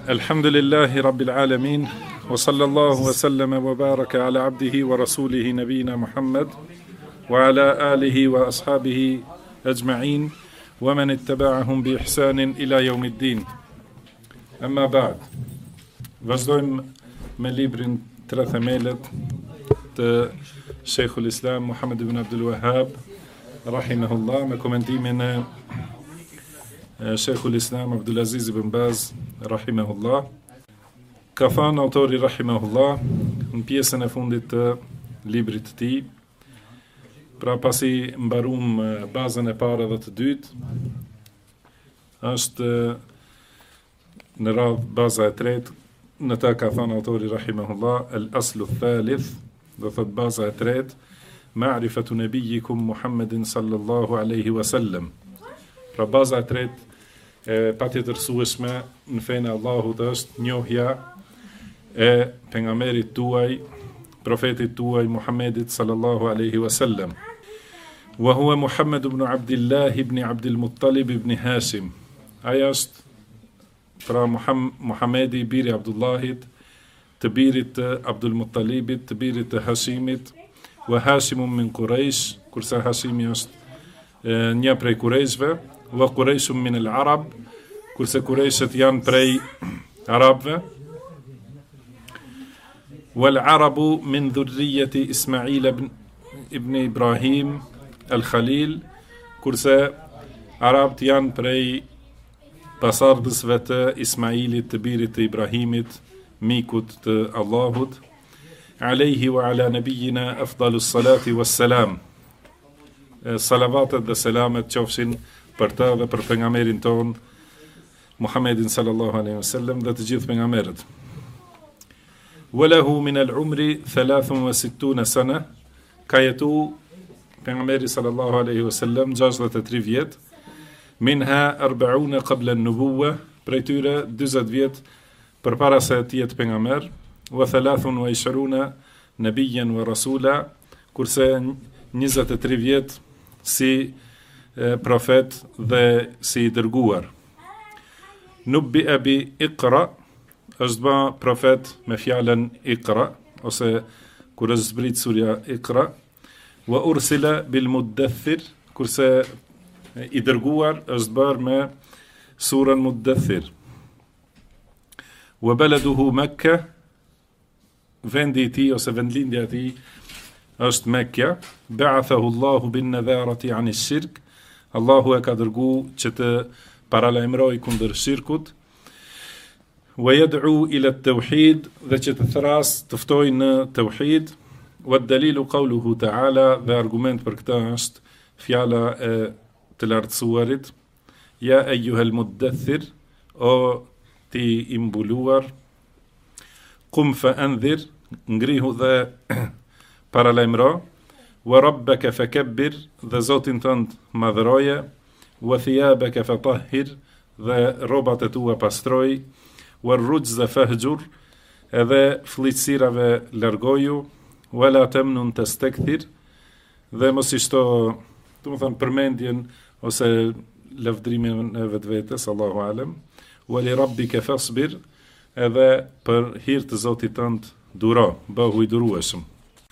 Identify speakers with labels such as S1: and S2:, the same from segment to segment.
S1: الحمد لله رب العالمين وصلى الله وسلم وبارك على عبده ورسوله نبينا محمد وعلى آله وأصحابه أجمعين ومن اتبعهم بإحسان إلى يوم الدين. أما بعد. Vazhdojmë me librin 3 themelet të Sheikhul Islam Muhammed ibn Abdul Wahhab rahimahullah me komentimin e Sheikhul Islam Abdul Aziz ibn Baz rahimahullah. Ka thënë autori rahimahullah në pjesën e fundit të librit të tij, pra pasi mbarum bazën e parë dhe të dytë, është në radhë baza e tretë. Në ta ka thënë autori rahimahullah, al-aslu thalith, do thot baza e tretë, ma'rifatu nabiyikum Muhammedin sallallahu alaihi wasallam. Pra baza e tretë patjetërsueshme në fenë e Allahut është njohja e pejgamberit tuaj, profetit tuaj Muhammedit sallallahu alaihi wasallam. Wa huwa Muhammad ibn Abdullah ibn Abdul Muttalib ibn Hashim. Ai është pra Muhamedi, biri Abdullahit, të birit të Abdul Muttalibit, të birit të Hashimit, wa Hashimun min Quraysh, kurse Hashimi është një prej Qurayshve, wa Qurayshun min al-Arab, kurse Qurayshët janë prej Arabëve, wal Arabu min dhurriyyati Ismail ibn Ibrahim al-Khalil, kurse Arabët janë prej pasardhësve të Ismailit, të birit të Ibrahimit, mikut të Allahut, alayhi wa ala nabiyina afdalus salati was salam. Salavatet dhe selamet qofshin për të dhe për pejgamberin ton Muhammedin sallallahu alaihi wasallam dhe të gjithë pejgamberët. Walahu min al-umri 63 sana, ka jetu pejgamberi sallallahu alaihi wasallam 63 vjet. Minha 40 qabla an-nubuwah, prej tyre 40 vjet përpara se të jetë pejgamber, wa 23 nabiyyan wa rasula, kurse 23 vjet si profet dhe si dërguar. Nubbi bi Iqra, është ba profet me fjalën Iqra, ose kur është zbrit surja Iqra, wa ursila bil Muddathir, kurse i dërguar është bërë me surën Muddathir. Wa baladuhu Mekka, vendi i tij ose vendlindja e tij është Mekka. Ba'athahu Allahu bin nadharati an ash-shirk, Allahu e ka dërgu që të paralajmëroj kundër shirkut. Wa yad'u ila at-tauhid, dhe që të thras të ftoj në tauhid. Wa dalilu qawluhu ta'ala, dhe argument për këtë është fjala e të lartësuarit, ja ejuhel muddathir, o ti imbuluar, kum fa andhir, ngrihu dhe paralajmëro, wa rabbeke fe kebbir, dhe zotin tënd madhëroje, wa thiyabeke fe tahhir, dhe robat e tua pastroj, wa rrujz dhe fehgjur, edhe flitsirave largoju, wa la temnun të stekthir, dhe mos ishto, të më thënë, përmendjen ose lëvdrimin e vetvetes, Allahu alem, wa li rabbike fasbir, edhe për hir të Zotit tënd duro, bëhu i durueshëm.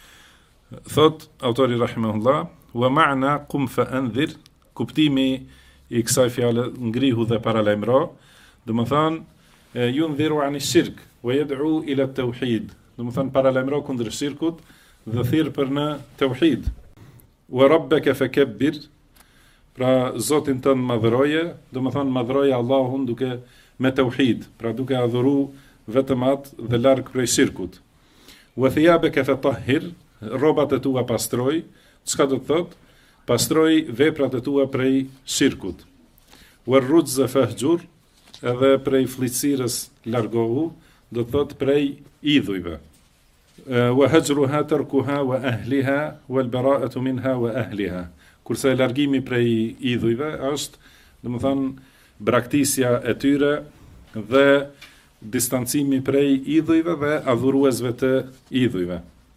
S1: Thot autori rahimahullah, wa ma'na qum fa anzir, kuptimi i kësaj fjale ngrihu dhe paralajmëro, do të thënë yundhiru an ash-shirk wa yad'u ila at-tauhid, do të thënë paralajmëro kundër shirkut dhe thirr për në tauhid. Wa rabbaka fakabbir, pra Zotin tënd madhëroje, do të thonë madhëroje Allahun duke me tauhid, pra duke adhuru vetëm atë dhe larg prej shirkut. Wa thiyabaka fatahhir, rrobat e tua pastroj, çka do të thotë? Pastroj veprat e tua prej shirkut. Wa rrujz fahjur, edhe prej flitsirës largohu, do të thotë prej idhujve. Wa hajruha tarkuha wa ahliha wal bara'atu minha wa ahliha, kurse largimi prej idhujve është, do të thënë, braktisja e tyre dhe distancimi prej idhujve dhe adhuruesve të idhujve.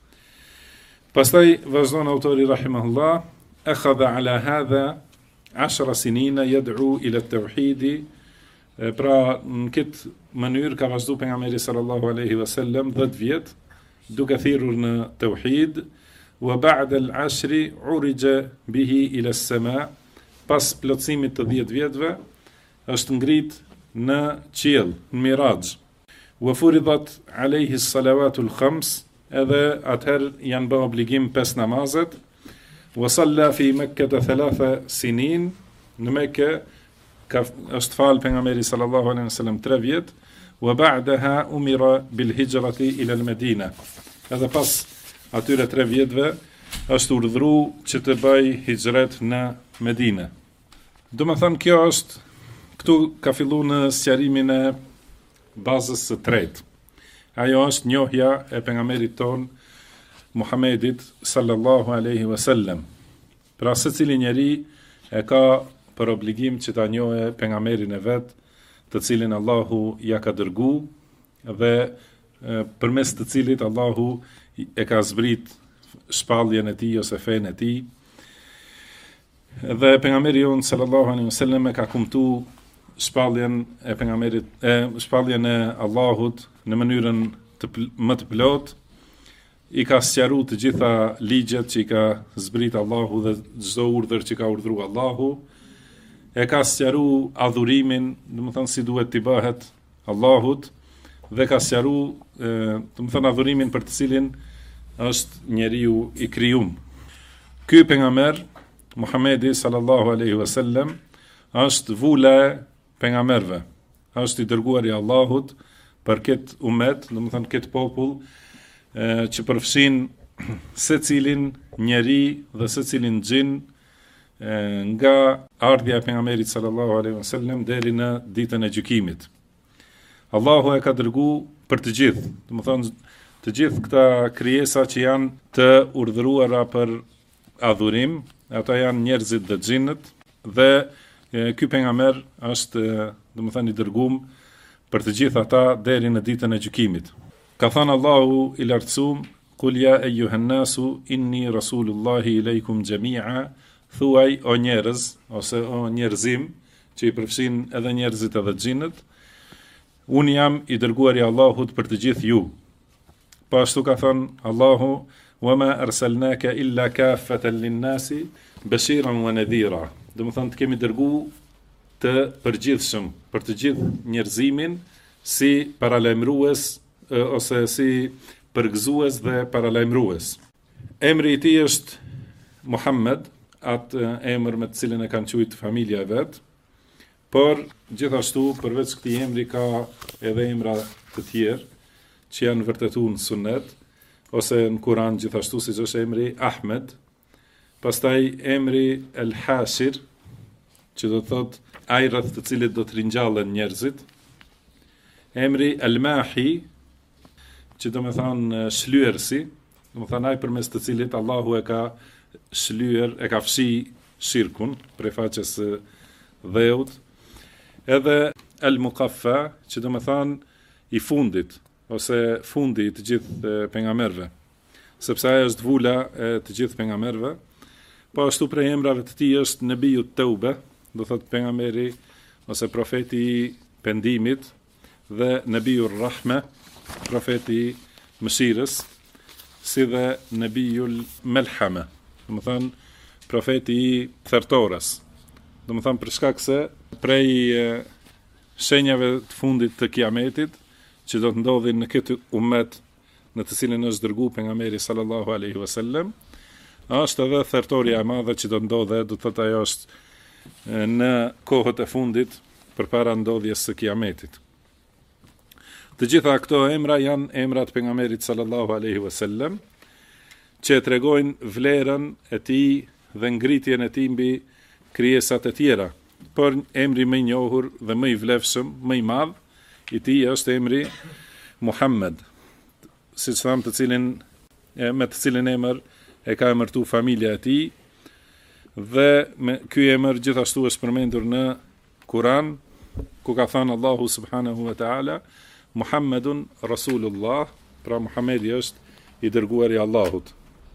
S1: Pastaj vazhdon autori rahimahullah, akhadha ala hadha 10 sinina yad'u ila at-tauhid Pra në këtë mënyrë ka vazhdu pejgamberi sallallahu alaihi wasallam 10 vjet duke thirrur në tauhid, wa ba'da al-ashri urija bihi ila as-sama, pas plotësimit të 10 vjetëve është ngrit në qiell, në Miraj. Wa furidat alayhi as-salawatu al-khams, edhe atëherë janë bë obligim 5 namazet. Wa salla fi Mekkah 3 sinin, në Mekë është falë pejgamberi sallallahu alaihi wasallam 3 vjet, wa ba'daha umira bil hijrati ila al Medina. Edhe pas atyre 3 vjetëve është urdhëruar që të bëj hijret në Medinë. Do të thënë kjo është këtu ka filluar në sqarimin e bazës së tretë. Ajo është njohja e pejgamberit ton Muhammedit sallallahu alaihi wasallam. Pra secili njeri e ka për obligim që ta njohë pejgamberin e vet, të cilin Allahu ja ka dërguar dhe përmes të cilit Allahu e ka zbrit shpalljen e tij ose fenë e tij. Dhe pejgamberi jon sallallahu alaihi wasallam e ka kumtuar shpalljen e pejgamberit, shpalljen e Allahut në mënyrën më të plotë. I ka sqaruar të gjitha ligjet që i ka zbrit Allahu dhe çdo urdhër që ka urdhëruar Allahu. E ka sqaruar adhurimin, domethënë si duhet t'i bëhet Allahut, dhe ka sqaruar, domethënë adhurimin për të cilin është njeriu i krijuar. Ky pejgamber Muhamedi sallallahu alaihi wasallam është vula e pejgamberëve. Është i dërguari i Allahut për këtë umet, domethënë këtë popull që përfshin secilin njeri dhe secilin xhin nga ardhja e pejgamberit sallallahu alaihi wasallam deri në ditën e gjykimit. Allahu e ka dërguar për të gjithë, domethënë të gjithë këta krijesa që janë të urdhëruara për adhurim, ata janë njerëzit dhe xhinët, dhe ky pejgamber është domethënë i dërguar për të gjithë ata deri në ditën e gjykimit. Ka thënë Allahu i lartësuar: "Qul ya ayyuhan nasu inni rasulullahi ilaykum jami'a", thuaj o njerëz ose o njerëzim, që i përfshin edhe njerëzit edhe xhinët, unë jam i dërguari i Allahut për të gjithë ju. Po ashtu ka thënë Allahu: "Wa ma arsalnaka illa kaffatan lin-nasi bashiran wa nadhira", do të thonë të kemi dërguar të përgjithshëm për të gjithë njerëzimin si paralajmërues ose si përgëzues dhe paralajmërues. Emri i tij është Muhammed, atë emër me të cilin e kanë quajtur familja e vet, por gjithashtu përveç këtij emri ka edhe emra të tjerë që janë vërtetuar në Sunet ose në Kur'an, gjithashtu siç është emri Ahmed, pastaj emri El Hashir, që do të thotë ai rreth të cilit do të ringjallen njerëzit, emri El Mahi, që do të thonë shlyerësi, do të thonë ai përmes të cilit Allahu e ka shlyer, e ka fshi shirkun prej faqes së dheut, edhe El Muqaffa, që do të thonë i fundit ose fundi i të gjithë pejgamberëve, sepse ai është vula e të gjithë pejgamberëve. Po ashtu prej emrave të tij është Nebiu Tauba, do thotë pejgamberi ose profeti i pendimit, dhe Nebiu Rahme, profeti i mëshirës, si dhe Nebiul Melhame, do të thonë profeti i thertorës. Do të thonë për shkak se prej shenjave të fundit të kiametit që do të ndodhin në këtë ummet në të cilin është dërguar pejgamberi sallallahu alaihi wasallam, është edhe thertoria e madhe që do të ndodhe, do të thotë ajo është në kohët e fundit përpara ndodhjes së kiametit. Të gjitha këto emra janë emrat e pejgamberit sallallahu alaihi wasallam, që tregojnë vlerën e tij dhe ngritjen e tij mbi krijesat e tjera. Por emri më i njohur dhe më i vlefshëm, më i madh i tij është emri Muhammed, siç tham, me të cilin emër e ka emërtuar familja e tij, dhe ky emër gjithashtu është përmendur në Kur'an, ku ka thënë Allahu subhanahu wa ta'ala: "Muhammedun Rasulullah", pra Muhamedi është i dërguari i Allahut.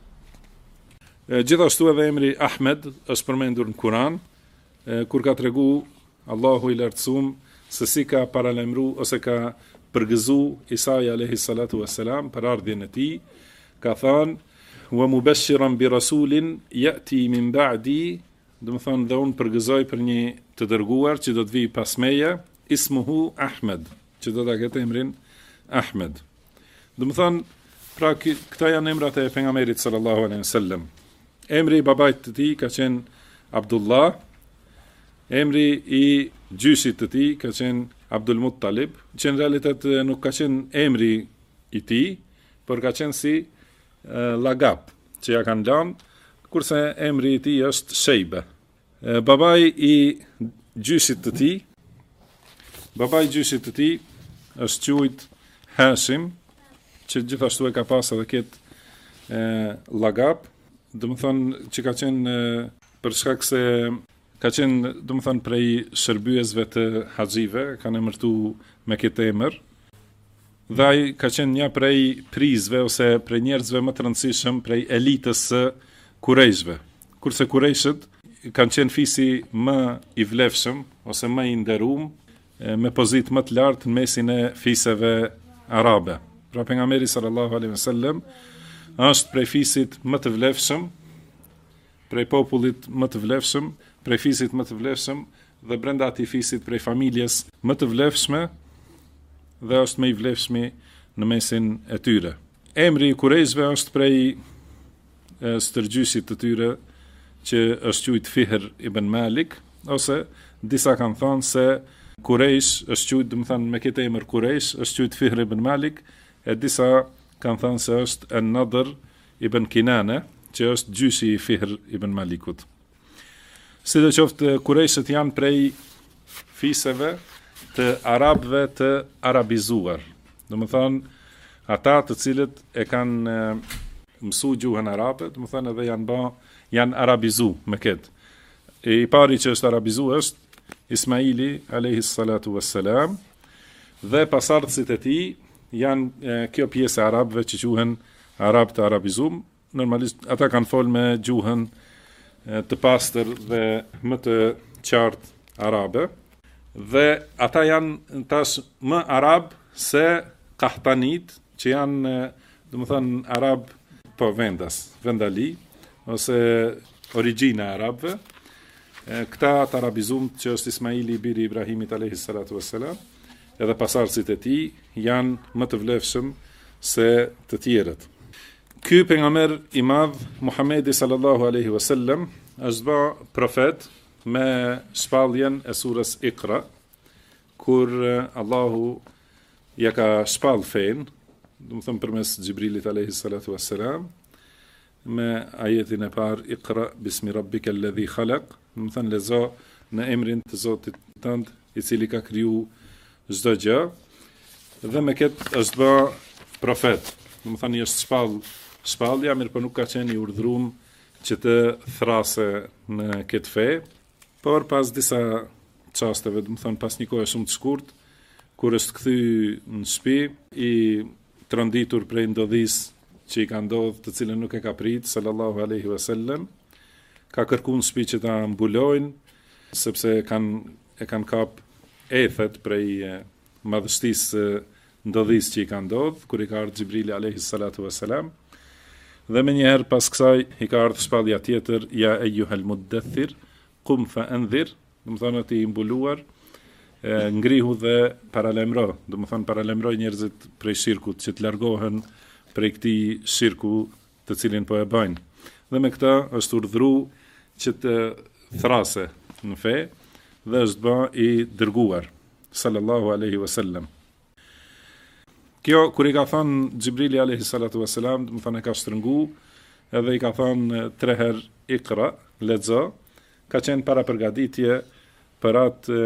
S1: Gjithashtu edhe emri Ahmed është përmendur në Kur'an, kur ka treguar Allahu i lartësuar se si ka paralajmëru ose ka përgëzu Isai alayhi salatu wassalam për ardhjen e tij, ka thënë wa mubashiran bi rasulin yati min ba'di, do të thonë dhe unë përgëzoj për një të dërguar që do të vijë pas meje, ismuhu Ahmed, që do ta ketë emrin Ahmed. Do të thonë, pra këta janë emrat e pejgamberit sallallahu alaihi wasallam. Emri i babait të tij ka qenë Abdullah, emri i gjyshit të tij ka qenë Abdul Muttalib, që në realitet nuk ka qenë emri i tij, por ka qenë si lagap që ja kanë lënë, kurse emri i tij është Shejbe. Babai i gjyshit të tij është quajt Hashim, që gjithashtu e ka pas edhe këtë lagap, do të thonë që ka qenë për shkak se ka qenë, do të thonë, prej shërbyesve të haxhive, kanë emërtu me këtë emër. Dhe ai ka qenë një prej prizve ose prej njerëzve më të rëndësishëm prej elitës së Kurejshve. Kurse Kurejshët kanë qenë fisi më i vlefshëm ose më i nderuar, me pozitë më të lartë në mesin e fiseve arabe. Pra pejgamberi sallallahu alaihi wasallam është prej fisit më të vlefshëm, prej popullit më të vlefshëm, prej fisit më të vlefshëm dhe brenda atij fisit prej familjes më të vlefshme dhe është më i vlefshmi në mesin e tyre. Emri i Kurejshve është prej stërgjyshit të tyre që është quajt Fihr ibn Malik, ose disa kanë thënë se Kurejsh është quajt, do të thënë me këtë emër Kurejsh është quajt Fihr ibn Malik, e disa kanë thënë se është An-Nadr ibn Kinane, që është gjyshi i Fihr ibn Malikut. Sidoqoftë Kurejshët janë prej fiseve të arabëve të arabizuar. Do të thonë ata të cilët e kanë mësu gjuhën arabe, do të thonë edhe janë arabizu me këtë. I pari që është arabizu është Ismaili alayhi salatu wassalam, dhe pasardhësit e tij janë kjo pjesë e arabëve që quhen arab të arabizum. Normalisht ata kanë folë me gjuhën të pastër dhe më të qartë arabe, dhe ata janë tash më arab se kahtanit, që janë, do të thonë, arab vendali, ose origjina e arabëve. Këta të arabizum që është Ismaili i biri Ibrahimit alayhi salatu wassalam, edhe pasardhësit e tij janë më të vlefshëm se të tjerët. Ky pejgamber i madh Muhamedi sallallahu alaihi wasallam është bë profet me shpalljen e surës Iqra, kur Allahu ja ka shpall fen, do të them përmes Xhibrilit alayhi salatu wassalam, me ajetin e parë Iqra bismi rabbika alladhi khalaq, do të them lezo në emrin të Zotit tënd, i cili ka kriju çdo gjë, dhe me këtë është bë profet. Do të thënë është shpallja, mirë po nuk ka qenë i urdhëruar që të thrase në këtë fe, por pas disa çasteve, do të thënë pas një kohe shumë të shkurt, kur është kthy në shtëpi, i tronditur prej ndodhisë që i ka ndodhur, të cilën nuk e ka prit sallallahu alaihi wasallam, ka kërkuar në shtëpi që ta mbulojnë, sepse e kanë kap ethet prej madhështisë ndodhisë që i ka ndodhur, kur i ka ardhur Xhibrili alayhi salatu wassalam. Dhe me njëherë pas kësaj i ka ardhur shpallja tjetër, ja eyyuhal muddathir qum fa anzir, do të thonë ti i mbuluar, ngrihu dhe paralajmëro, do të thonë paralajmëroj njerëzit prej shirkut, që të largohen prej këtij shirku të cilin po e bëjnë. Dhe me këtë është urdhëruar që të thrase në fe, dhe është bë i dërguar sallallahu alaihi wasallam. Kjo kur i ka thënë Xhibrili alayhi salatu wassalam, do të thonë ka shtrëngu, edhe i ka thënë 3 herë Iqra, lexo, ka qenë para përgatitje për atë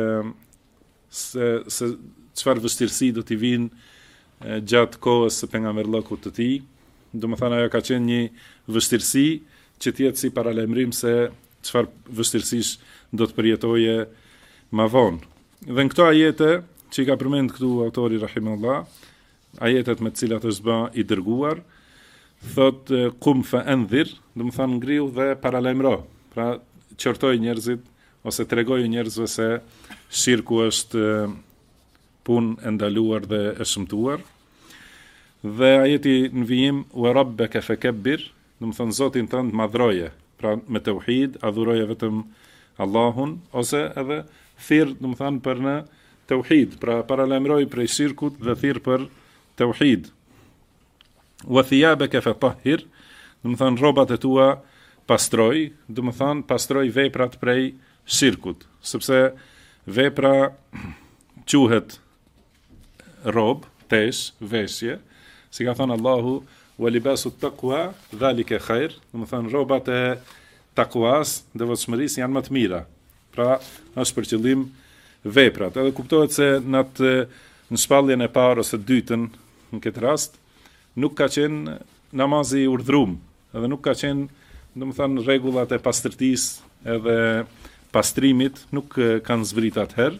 S1: se çfarë vështirësi do t'i vinë gjatë kohës së pejgamberllokut të tij. Do të thonë ajo ka qenë një vështirësi që të jetë si paralajmërim se çfarë vështirësish do të përjetoje më vonë. Dhe në këto ajete që i ka përmend këtu autori rahimahullah, ajetet me të cilat është bë i dërguar, thot qum fa anzir, do të thonë ngrihu dhe paralajmëro. Pra qortoj njerëzit ose tregoj njerëzve se shirku është punë e ndaluar dhe e shëmtuar. Dhe ajeti në vijim wa rabbaka fakabbir, do të thonë Zotin tënd madhroje, pra me tauhid, adhuroje vetëm Allahun, ose edhe thirr, do të thonë për në tauhid, pra paralajmëroj prej shirkut dhe thirr për tauhid. Wa thiyabaka fatahhir, do të thonë rrobat e tua pastroj, do të thonë pastroj veprat prej shirkut, sepse vepra quhet rob, tesh, veshje, si ka thënë Allahu, wa libasu taqwa dhalika khair, do të thonë rrobat e takuas, devotshmërisë janë më të mira. Pra, është për qëllim veprat. Edhe kuptohet se në shpalljen e parë ose dytën, në këtë rast, nuk ka qenë namazi i urdhëruar, edhe nuk ka qenë, do të thonë, rregullat e pastërtisë edhe pastrimit nuk kanë zbrit atëherë,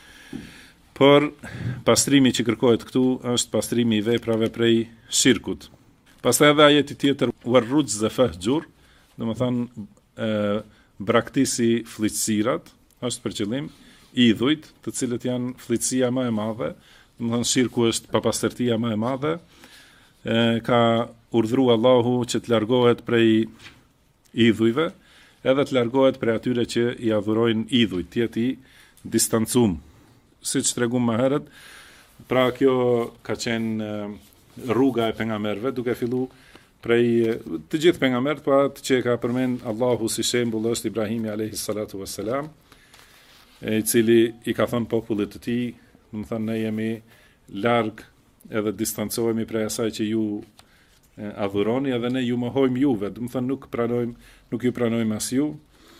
S1: por pastrimi që kërkohet këtu është pastrimi i veprave prej shirkut. Pastaj edhe ajeti tjetër warrujz fahjur, do të thonë braktisi fllitësirat, është për qëllim idhujt, të cilët janë fllitësia më e madhe, do të thonë shirku është papastërtia më e madhe, ka urdhëruar Allahu që të largohet prej idhujve, edhe të largohet prej atyre që i adhurojnë idhujt, të jetë i distancum. Siç tregum më herët, pra kjo ka qenë rruga e pejgamberëve, duke filluar prej të gjithë pejgamberët, pa atë që ka përmend Allahu si shembull është Ibrahimi alayhi salatu wassalam, i cili i ka thënë popullit të tij, do të thonë ne jemi larg edhe distancohemi prej asaj që ju adhuroni, edhe ne ju mohojmë juve, do të thonë nuk ju pranojmë as ju.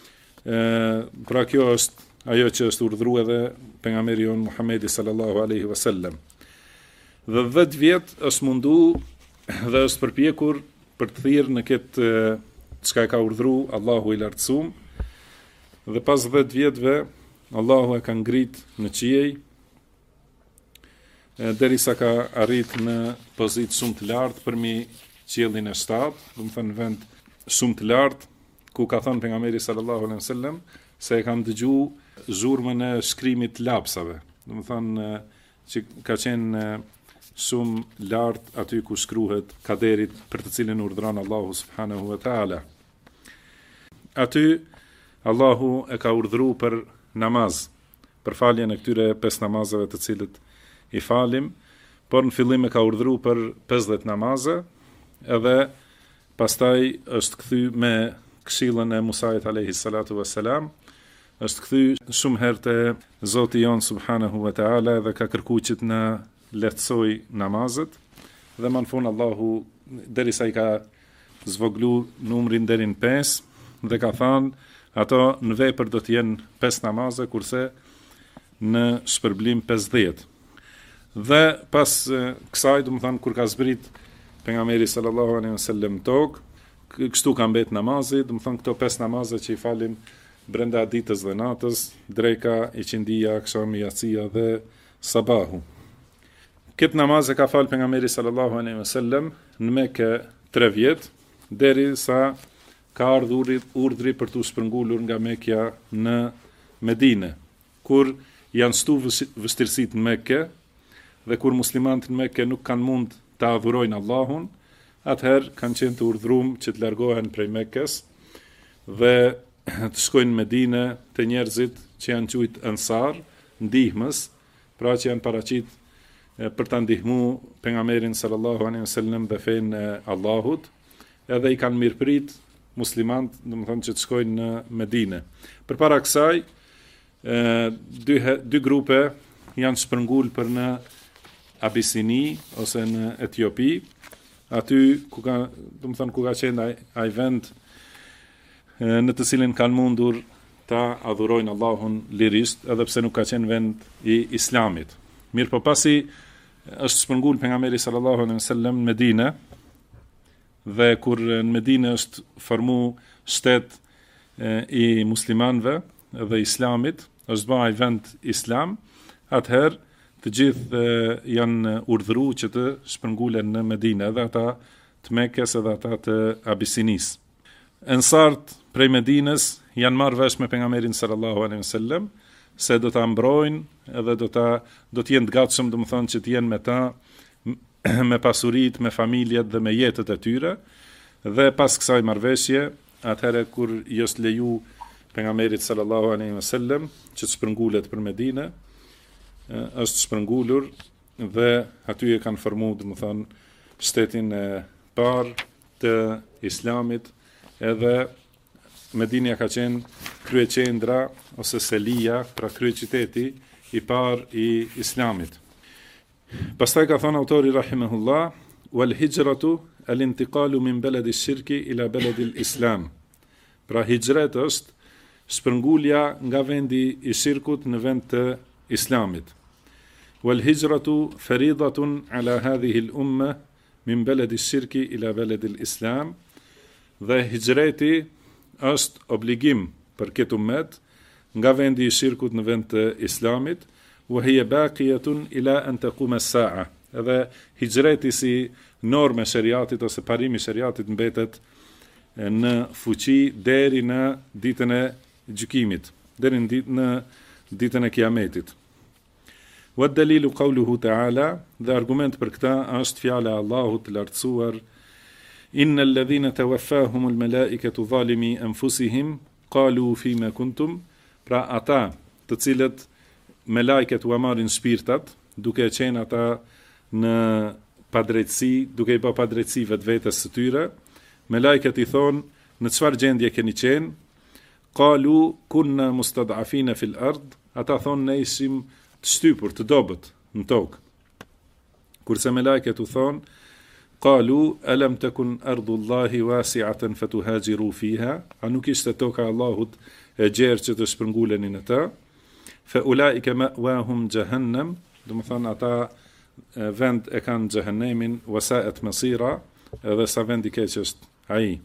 S1: Pra kjo është ajo që është urdhëruar edhe pejgamberi jon Muhamedi sallallahu alaihi wasallam. Dhe 10 vjet është mundu dhe është përpjekur për të thirrë në këtë çka ka urdhëruar Allahu i lartësuar. Dhe pas 10 vjetëve Allahu e ka ngrit në qiej, derisa ka arrit në pozitë shumë të lartë përmi qiellin e 7, do të thënë vend shumë të lartë, ku ka thënë pejgamberi sallallahu alaihi wasallam se e kanë dëgjuar zhurmën e shkrimit të lapsave. Do të thënë që ka qenë shumë lartë aty ku shkruhet kaderit për të cilin urdhëron Allahu subhanahu wa taala. Aty Allahu e ka urdhëruar për namaz, për faljen e këtyre 5 namazeve të cilët i falim, por në fillim e ka urdhëruar për 50 namaze, edhe pastaj është kthy me këshillën e Musait alayhi salatu wassalam, është kthy shumë herë te Zoti jon subhanahu wa taala dhe ka kërkuar që të na lehtësoj namazet, dhe më në fund Allahu derisa i ka zvoglu numrin deri në 5 dhe ka thënë ato në vepër do të jenë 5 namaze, kurse në shpërblim 50. Dhe pas kësaj, do të thonë kur ka zbrit pejgamberi sallallahu alaihi wasallam tok, kështu ka mbet namazi, do të thonë këto 5 namaze që i falim brenda ditës dhe natës, dreka, iqindia, akşami, yacia dhe sabahu. Këtë namaz e ka fal pejgamberi sallallahu alaihi wasallam në Mekë 3 vjet, derisa ka ardhur urdhri për të shpërngulur nga Mekja në Medinë, kur janë stu vështirësitë në Mekë dhe kur muslimanët në Mekë nuk kanë mund të adhurojnë Allahun, atëherë kanë qenë të urdhëruar që të largohen prej Mekës dhe të shkojnë në Medinë të njerëzit që janë quajtur ansar, ndihmës, pra që janë paraqit për ta ndihmuar pejgamberin sallallahu alaihi wasallam dhe fenë e Allahut, edhe i kanë mirëprit muslimanët, domethënë që të shkojnë në Medinë. Përpara kësaj, dy grupe janë shpërngul për në Abisini ose në Etiopi, aty ku ka, domethënë ku ka qenë ai vend në të cilin kanë mundur ta adhurojnë Allahun lirisht, edhe pse nuk ka qenë vend i Islamit. Mirë po pasi është shpërngul pejgamberi sallallahu alaihi wasallam në Medinë, dhe kur në Medinë është formu shtet i muslimanëve dhe Islamit, është bëj vend Islam, atëherë të gjithë janë urdhëruar që të shpërngulen në Medinë, edhe ata të Mekës edhe ata të Abisinis. Ensart prej Medinës janë marrë vesh me pejgamberin sallallahu alaihi wasallam se do ta mbrojnë edhe do të jenë të gatshëm, domethënë që të jenë me ta, me pasuritë, me familjet dhe me jetët e tyre. Dhe pas kësaj marrëveshje, atëherë kur jos leju pejgamberit sallallahu alaihi wasallam që të shpërngulet për Medinë, është shpërngulur dhe aty e kanë formuar, domethënë, shtetin e parë të Islamit, edhe Medinja ka qenë kryeqendra ose Selia, pra kryeqyteti i parë i Islamit. Pastaj ka thënë autori rahimahullah, wal hijratu al-intiqalu min baladi ash-shirki ila baladi al-islam. Pra hijret është shpërngulja nga vendi i shirkut në vend të Islamit. Wal hijratu faridatun ala hadhihi al-umma min baladi ash-shirki ila baladi al-islam. Dhe hijreti është obligim për këtë ummet nga vendi i shirkut në vend të Islamit, wa hiya baqiyatun ila an taquma as-sa'a. Edhe hijreti si normë e shariatit ose parimi i shariatit mbetet në fuqi deri në ditën e gjykimit, deri në ditën e Kiametit. Wa dalilu qawluhu ta'ala, dhe argument për këtë është fjala e Allahut të lartësuar: Innal ladhina tawaffahumul malaikatu zalimi anfusihim qalu fima kuntum. Pra ata të cilët melajket u marrin shpirtat, duke qenë ata në padrejtësi, duke i bërë padrejtësi vetvetes së tyre, melajket i thonë, në çfarë gjendje keni qenë? Qalu kunna mustad'afina fil ard. Ata thonë, ne ishim të shtypur, të dobët në tokë. Kurse melajket u thonë, qalu alam takun ardullahi wasi'atan fatuhajiru fiha. A nuk ishte toka e Allahut e gjerë që të shpërnguleni në të? Fa ulaika ma'wahum jahannam. Do të thonë ata vend e kanë xhehenemin, wasa'at masira, edhe sa vend i keq është ai.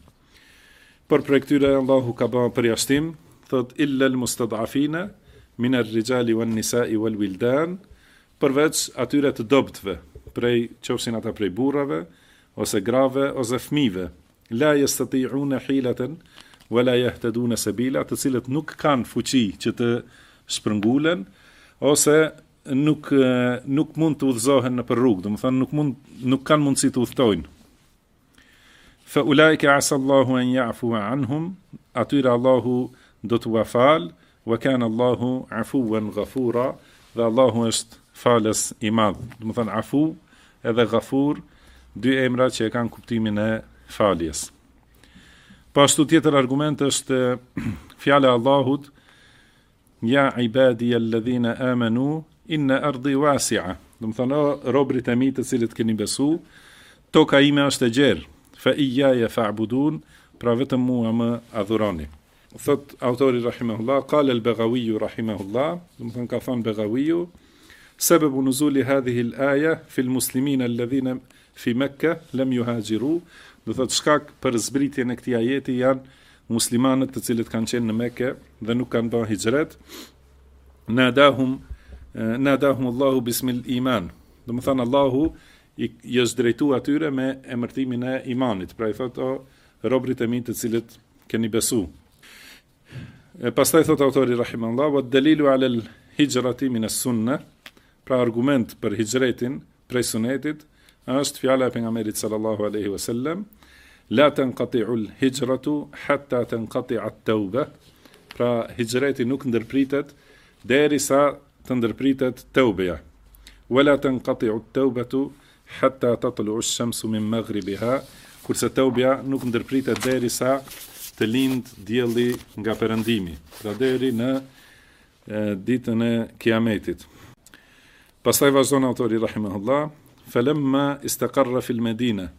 S1: Por për këtyre Allahu ka bërë përjashtim, thot illa al-mustad'afina min ar-rijali wan-nisa'i wal-wildan, përveç atyre të dobtëve, prej qofshin ata prej burrave ose grave ose fëmijëve, la yastati'una hilatan wala yahtaduna sabila, të cilët nuk kanë fuqi që të shpërngulen ose nuk mund të udhëzohen në për rrugë, do të thonë nuk kanë mundësi të udhtojnë. Fa ulaika asa Allahu an ya'fu anhum, atyre Allahu do t'u fal, wa kana Allahu afuwan ghafura, dhe Allahu është falës i madh. Do të thonë afu edhe ghafur, dy emra që e kanë kuptimin e faljes. Pashtu tjetër argument është fjala e Allahut: Ja ibadi alladhina amanu inna ardi wasi'a. Do të thonë, o robrit e mi të cilët keni besu, toka ime është e gjerë, fa iyaya fa'budun, pra vetëm mua më adhuroni. Thot autori rahimahullah, qala al-Baghawi rahimahullah, do të thonë ka thënë Baghawiu, sababu nuzuli hadhihi al-aya fi al-muslimina alladhina fi Mekka lam yuhajiru. Do thot shkak për zbritjen e këtij ajeti janë muslimanët të cilët kanë qenë në Mekë dhe nuk kanë bërë hijret. Nadahum Allahu bismil iman. Do të thonë Allahu i është drejtuar atyre me emërtimin e imanit. Pra i thot, o robrit e mi të cilët keni besu. Pastaj thot autori rahimahullah, wa dalilu ala al-hijrati min as-sunnah. Pra argument për hijretin prej sunetit është fjala e pejgamberit sallallahu alaihi wasallam: la tanqati'u al-hijratu hatta tanqati'a at-tauba. Pra hijreti nuk ndërpritet derisa të ndërpritet taubeja. Wala tanqati'u at-taubatu hatta tatlu'u ash-shamsu min maghribiha. Kurse taubeja nuk ndërpritet derisa të lind dielli nga perëndimi, pra deri në ditën e Kiametit. Pastaj vazhdon autori rahimahullah: falamma istaqarra fil Medina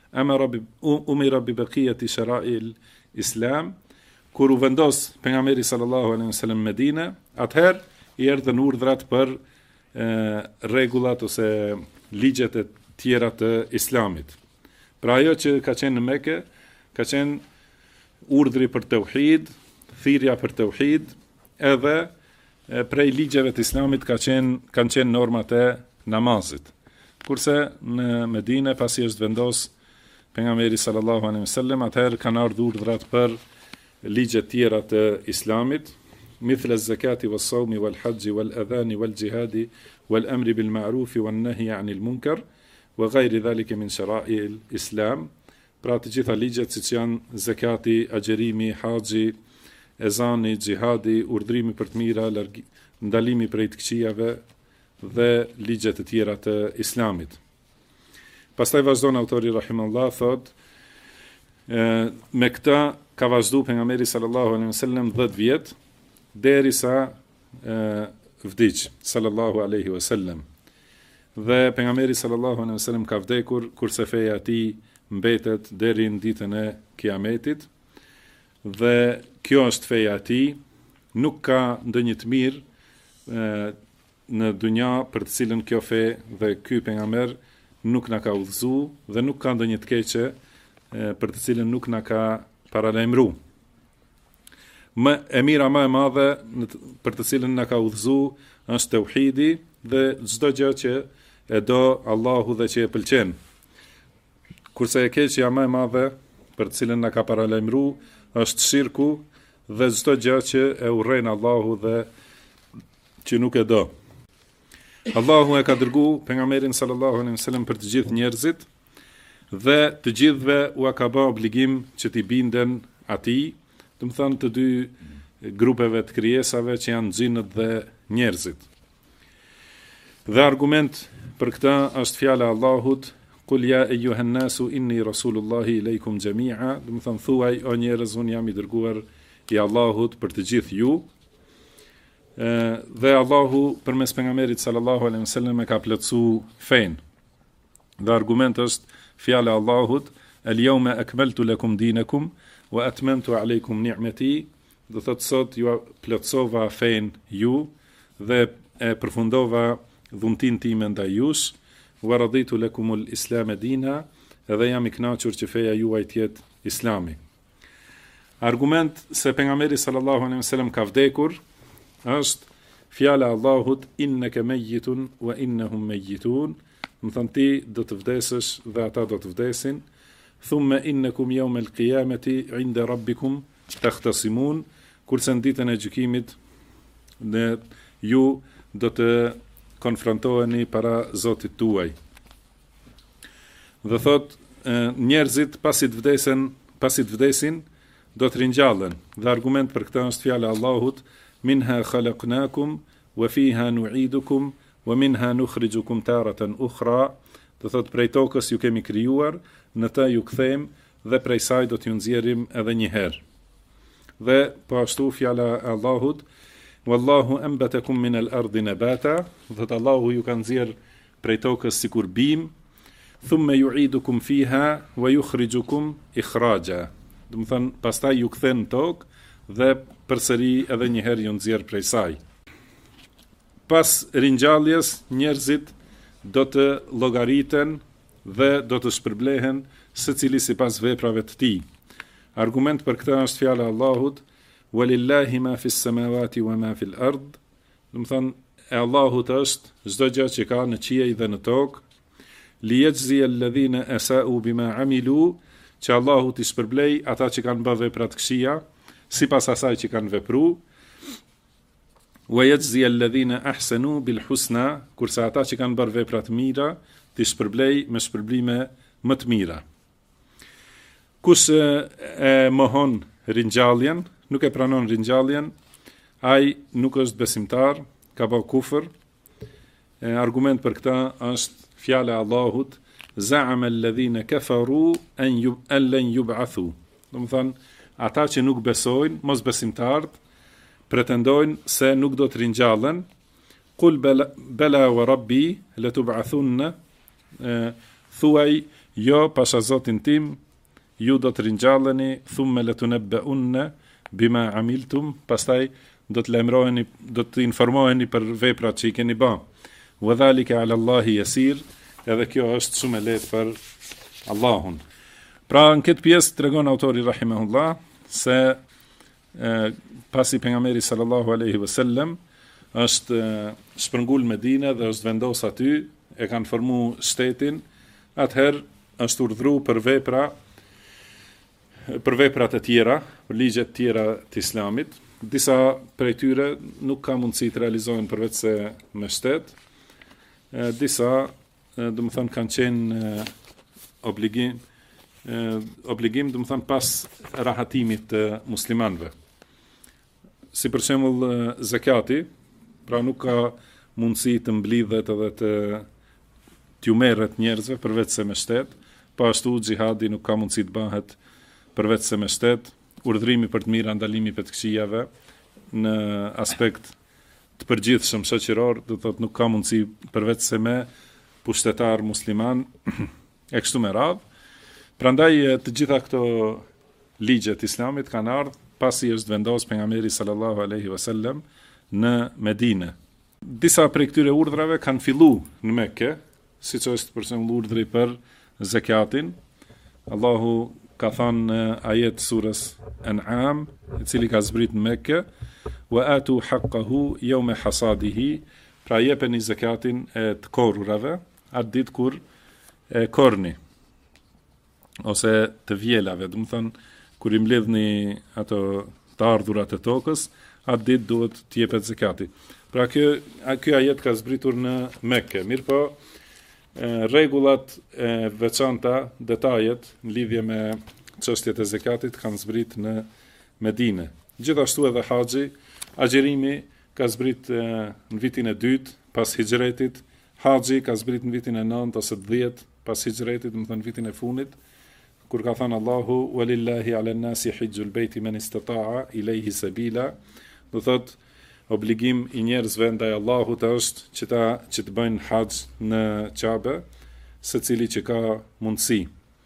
S1: umira bi baqiyati shara'i al-islam. Kur u vendos pejgamberi sallallahu alaihi wasallam në Medinë, atëherë i erdhën urdhrat për rregullat ose ligjet e tjera të Islamit. Pra ajo që ka qenë në Mekë, ka qenë urdhri për tauhid, thirrja për tauhid, edhe prej ligjeve të Islamit kanë qenë normat e namazit. Kurse në Medinë, pasi është vendos pejgamberi sallallahu alaihi wasallam, atëherë kanë ardhur urdhrat për ligjet tjera të Islamit, مثل الزكاة والصوم والحج والأذان والجهاد والأمر بالمعروف والنهي عن المنكر وغير ذلك من شرائع الإسلام. Pra të gjitha ligjet siç janë zakati, agjerimi, haxhi, ezani, xhihadi, urdhrimi për të mira, ndalimi prej të këqijave dhe ligjet e tjera të Islamit. Pastaj vazhdon autori rahimahullah thot, me këtë ka vazhdu pejgamberi sallallahu alaihi wasallam 10 vjet derisa vdiq sallallahu alaihi wasallam. Dhe pejgamberi sallallahu alaihi wasallam ka vdekur kurse feja e tij mbetet deri në ditën e Kiametit. Dhe kjo është feja e tij, nuk ka ndonjë të mirë në dunja për të cilën kjo fe dhe ky pejgamber nuk na ka udhëzuar dhe nuk ka ndonjë të keqe për të cilën nuk na ka paralajmëruar. E mira më e madhe për të cilën na ka udhëzuar është tauhidi dhe çdo gjë që e do Allahu dhe që e pëlqen. Kurse e keqja më e madhe për të cilën na ka paralajmëruar është shirku dhe çdo gjë që e urren Allahu dhe që nuk e do. Allahu e ka dërguar pejgamberin sallallahu alaihi wasallam për të gjithë njerëzit dhe të gjithëve u ka bë obligim që t'i binden atij, do të thonë të dy grupeve të krijesave që janë xhinët dhe njerëzit. Dhe argument për këtë është fjala e Allahut: Qul ya ayyuhan nasu inni rasulullahi ilaykum jami'a, do të thonë thuaj o njerëz, unë jam i dërguar i Allahut për të gjithë ju. Dhe Allahu përmes pejgamberit sallallahu alaihi wasallam e ka plotsuar fen. Dhe argument është fjala e Allahut: "Al-yawma akmaltu lakum dinakum wa atmamtu alaykum ni'mati", do thotë sot ju plotsova fen ju dhe e përfundova dhuntin time ndaj jush, wa raditu lakum al-islam dina, edhe jam i kënaqur që feja juaj të jetë Islami. Argument se pejgamberi sallallahu alaihi wasallam ka vdekur është fjala e Allahut: "Innaka mayyitun wa innahum mayyitun", do thënë ti do të vdesësh dhe ata do të vdesin. "Thumma innakum yawm al-qiyamati 'inda rabbikum takhtasimun", kurse në ditën e gjykimit ju do të konfrontoheni para Zotit tuaj. Dhe thot, njerëzit pasi të vdesin, do të ringjallen. Dhe argument për këtë është fjala e Allahut: "Minha khalaqnakum wa fiha nu'idukum wa minha nukhrijukum taratan ukhra", do thot prej tokës ju kemi krijuar, në të ju kthejmë dhe prej saj do t'ju nxjerrim edhe një herë. Dhe po ashtu fjala e Allahut: "Wallahu anbatakum min al-ardi nabata", do thot Allahu ju ka nxjerr prej tokës sikur bim. "Thumma yu'idukum fiha wa yukhrijukum ikhraja", do të thon pastaj ju kthen në tokë dhe përsëri edhe një herë ju nxjerr prej saj. Pas ringjalljes njerëzit do të llogariten dhe do të shpërblehen secili sipas veprave të tij. Argument për këtë është fjala e Allahut: "Walillahi ma fis samawati wa ma fil ard", do të thonë e Allahut është çdo gjë që ka në qiell dhe në tokë. "Liyajzi alladhina asa'u bima 'amilu", që Allahu t'i shpërblej ata që kanë bërë vepra të këqija sipas asaj që kanë vepruar. "Wa yajzi alladhina ahsanu bil husna", kurse ata që kanë bërë vepra të mira t'i shpërblej me shpërblime më të mira. Kush e mohon ringjalljen, nuk e pranon ringjalljen, ai nuk është besimtar, ka bërë kufër. Argument për këtë është fjala e Allahut: "Za'ama alladhina kafaru an lan yub'athu", do të thonë ata që nuk besojnë, mos besimtarët, pretendojnë se nuk do të ringjallen. "Qul bala wa rabbi latub'athunna", thuaj jo pasha Zotin tim ju do të ringjalleni. "Thumma latunabba'unna bima amiltum", pastaj do të lajmëroheni, do të informoheni për veprat që i keni bërë. "Wa dhalika 'ala Allahi yasir", edhe kjo është shumë e lehtë për Allahun. Pra në këtë pjesë tregon autori rahimahullah se pasi pejgamberi sallallahu alaihi wasallam është shpërngul Medinë dhe është vendos aty, e kanë formu shtetin, atëherë është urdhëruar për veprat e tjera, për ligjet të tjera të Islamit, disa prej tyre nuk ka mundësi të realizohen përveç se me shtet, disa do më thënë kanë qenë obligim do më thënë pas rahatimit të muslimanëve. Si për shembull zakati, pra nuk ka mundësi të mblidhet edhe t'ju merret njerëzve përveç se me shtet, po ashtu xhihadi nuk ka mundësi të bëhet përveç se me shtet, urdhrimi për të mira, ndalimi për të këqijave në aspekt të përgjithshëm shoqëror, do thotë nuk ka mundësi përveç se me pushtetar musliman e kështu me radhë. Prandaj të gjitha këto ligjet islamit kanë ardhur pasi është vendosur pejgamberi sallallahu alaihi wasallam në Medinë. Disa prej këtyre urdhrave kanë filluar në Mekë, siç është për shembull urdhri për zakatin. Allahu ka thënë në ajet surës An'am, i cili ka zbrit në Mekë, wa atu haqqahu yawma hasadihi, pra jepeni zakatin e të korrave atë ditë kur e korni, ose të vjelave, do të thënë kur i mbledhni ato të ardhurat e tokës, atë ditë duhet të jepet zakati. Pra ky ajet ka zbritur në Mekë, mirë po rregullat e veçanta, detajet në lidhje me çështjet e zakatit kanë zbrit në Medinë. Gjithashtu edhe haxhi, agjerimi ka zbrit në vitin e dytë pas hijretit, haxhi ka zbrit në vitin e 9 ose 10 pas hijretit, do të thënë vitin e fundit, kur ka thënë Allahu walillahi ala nasi hijjul beiti man istata'a ilayhi sabila, do thotë obligim i njerëzve ndaj Allahut është që të bëjnë haxh në Kabe, secili që ka mundësi.